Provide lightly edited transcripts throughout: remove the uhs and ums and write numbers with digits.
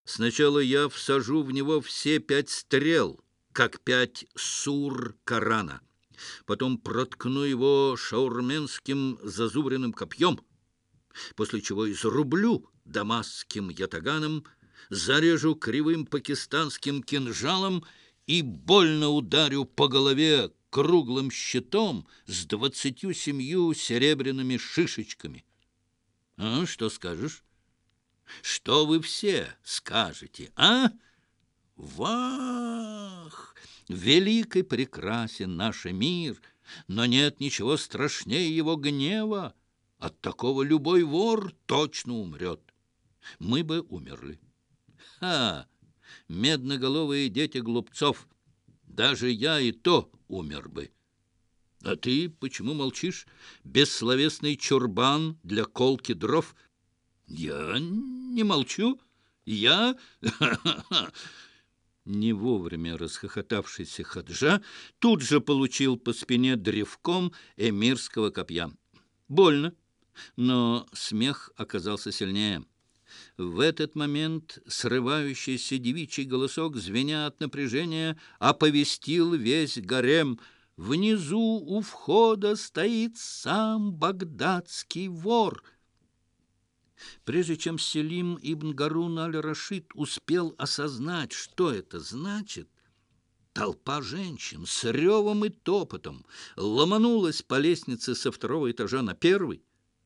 Сначала я всажу в него все 5 стрел, как 5 сур Корана. Потом проткну его шаурменским зазубренным копьем, после чего изрублю дамасским ятаганом, зарежу кривым пакистанским кинжалом и больно ударю по голове круглым щитом с 27 серебряными шишечками. А что скажешь? Что вы все скажете, а? Вах! Велик и прекрасен наш мир, но нет ничего страшнее его гнева. От такого любой вор точно умрет. Мы бы умерли. Ха! Медноголовые дети глупцов! Даже я и то умер бы. А ты почему молчишь? Бессловесный чурбан для колки дров. Я не молчу. Я... Не вовремя расхохотавшийся Хаджа тут же получил по спине древком эмирского копья. Больно, но смех оказался сильнее. В этот момент срывающийся девичий голосок, звеня от напряжения, оповестил весь гарем: «Внизу у входа стоит сам багдадский вор». Прежде чем Селим ибн Гарун аль-Рашид успел осознать, что это значит, толпа женщин с ревом и топотом ломанулась по лестнице со 2-го этажа на 1-й.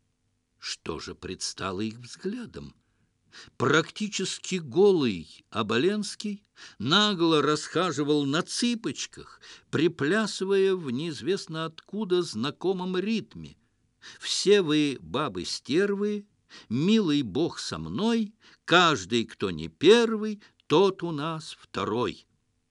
Что же предстало их взглядом? Практически голый Оболенский нагло расхаживал на цыпочках, приплясывая в неизвестно откуда знакомом ритме. «Все вы, бабы-стервы, милый Бог со мной, каждый, кто не первый, тот у нас второй».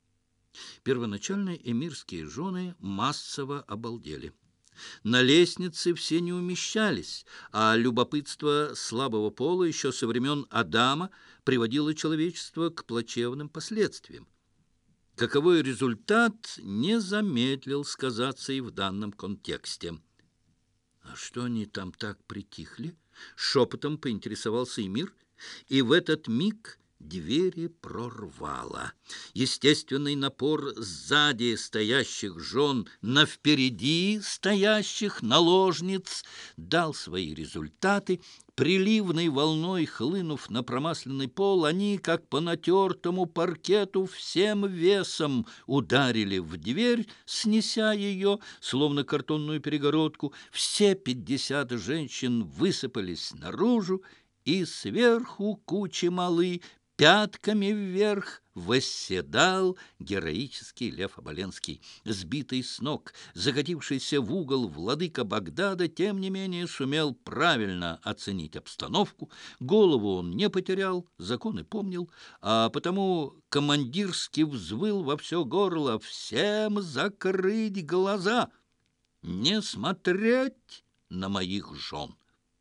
Первоначально эмирские жены массово обалдели. На лестнице все не умещались, а любопытство слабого пола еще со времен Адама приводило человечество к плачевным последствиям. Каковой результат не замедлил сказаться и в данном контексте. «А что они там так притихли?» — шепотом поинтересовался эмир, и в этот миг двери прорвало. Естественный напор сзади стоящих жен на впереди стоящих наложниц дал свои результаты. Приливной волной хлынув на промасленный пол, они, как по натертому паркету, всем весом ударили в дверь, снеся ее, словно картонную перегородку. Все 50 женщин высыпались наружу, и сверху кучи малы пятками вверх восседал героический Лев Оболенский. Сбитый с ног, закатившийся в угол владыка Багдада, тем не менее сумел правильно оценить обстановку. Голову он не потерял, законы помнил, а потому командирски взвыл во все горло: «Всем закрыть глаза! Не смотреть на моих жен!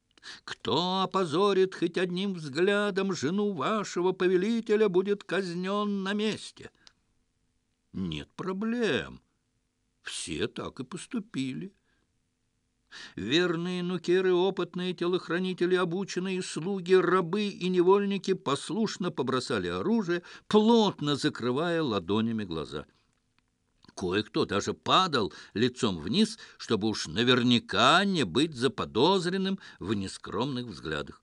Кто опозорит хоть одним взглядом жену вашего повелителя, будет казнен на месте». Нет проблем. Все так и поступили. Верные нукеры, опытные телохранители, обученные слуги, рабы и невольники послушно побросали оружие, плотно закрывая ладонями глаза. Кое-кто даже падал лицом вниз, чтобы уж наверняка не быть заподозренным в нескромных взглядах.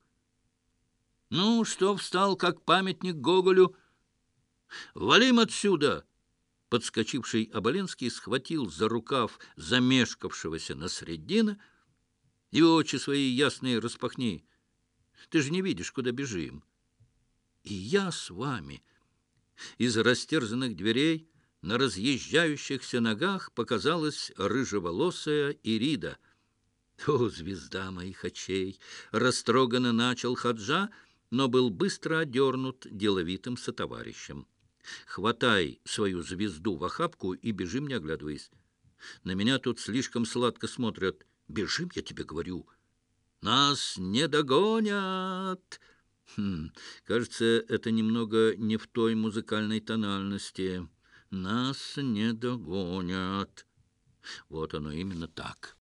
«Ну, что встал, как памятник Гоголю? Валим отсюда!» Подскочивший Оболенский схватил за рукав замешкавшегося Насреддина: «И очи свои ясные распахни! Ты же не видишь, куда бежим!» «И я с вами!» Из растерзанных дверей на разъезжающихся ногах показалась рыжеволосая Ирида. «О, звезда моих очей!» — растроганно начал Хаджа, но был быстро одернут деловитым сотоварищем. «Хватай свою звезду в охапку и бежим, не оглядываясь. На меня тут слишком сладко смотрят. Бежим, я тебе говорю. Нас не догонят!» Кажется, это немного не в той музыкальной тональности. «Нас не догонят». Вот оно именно так.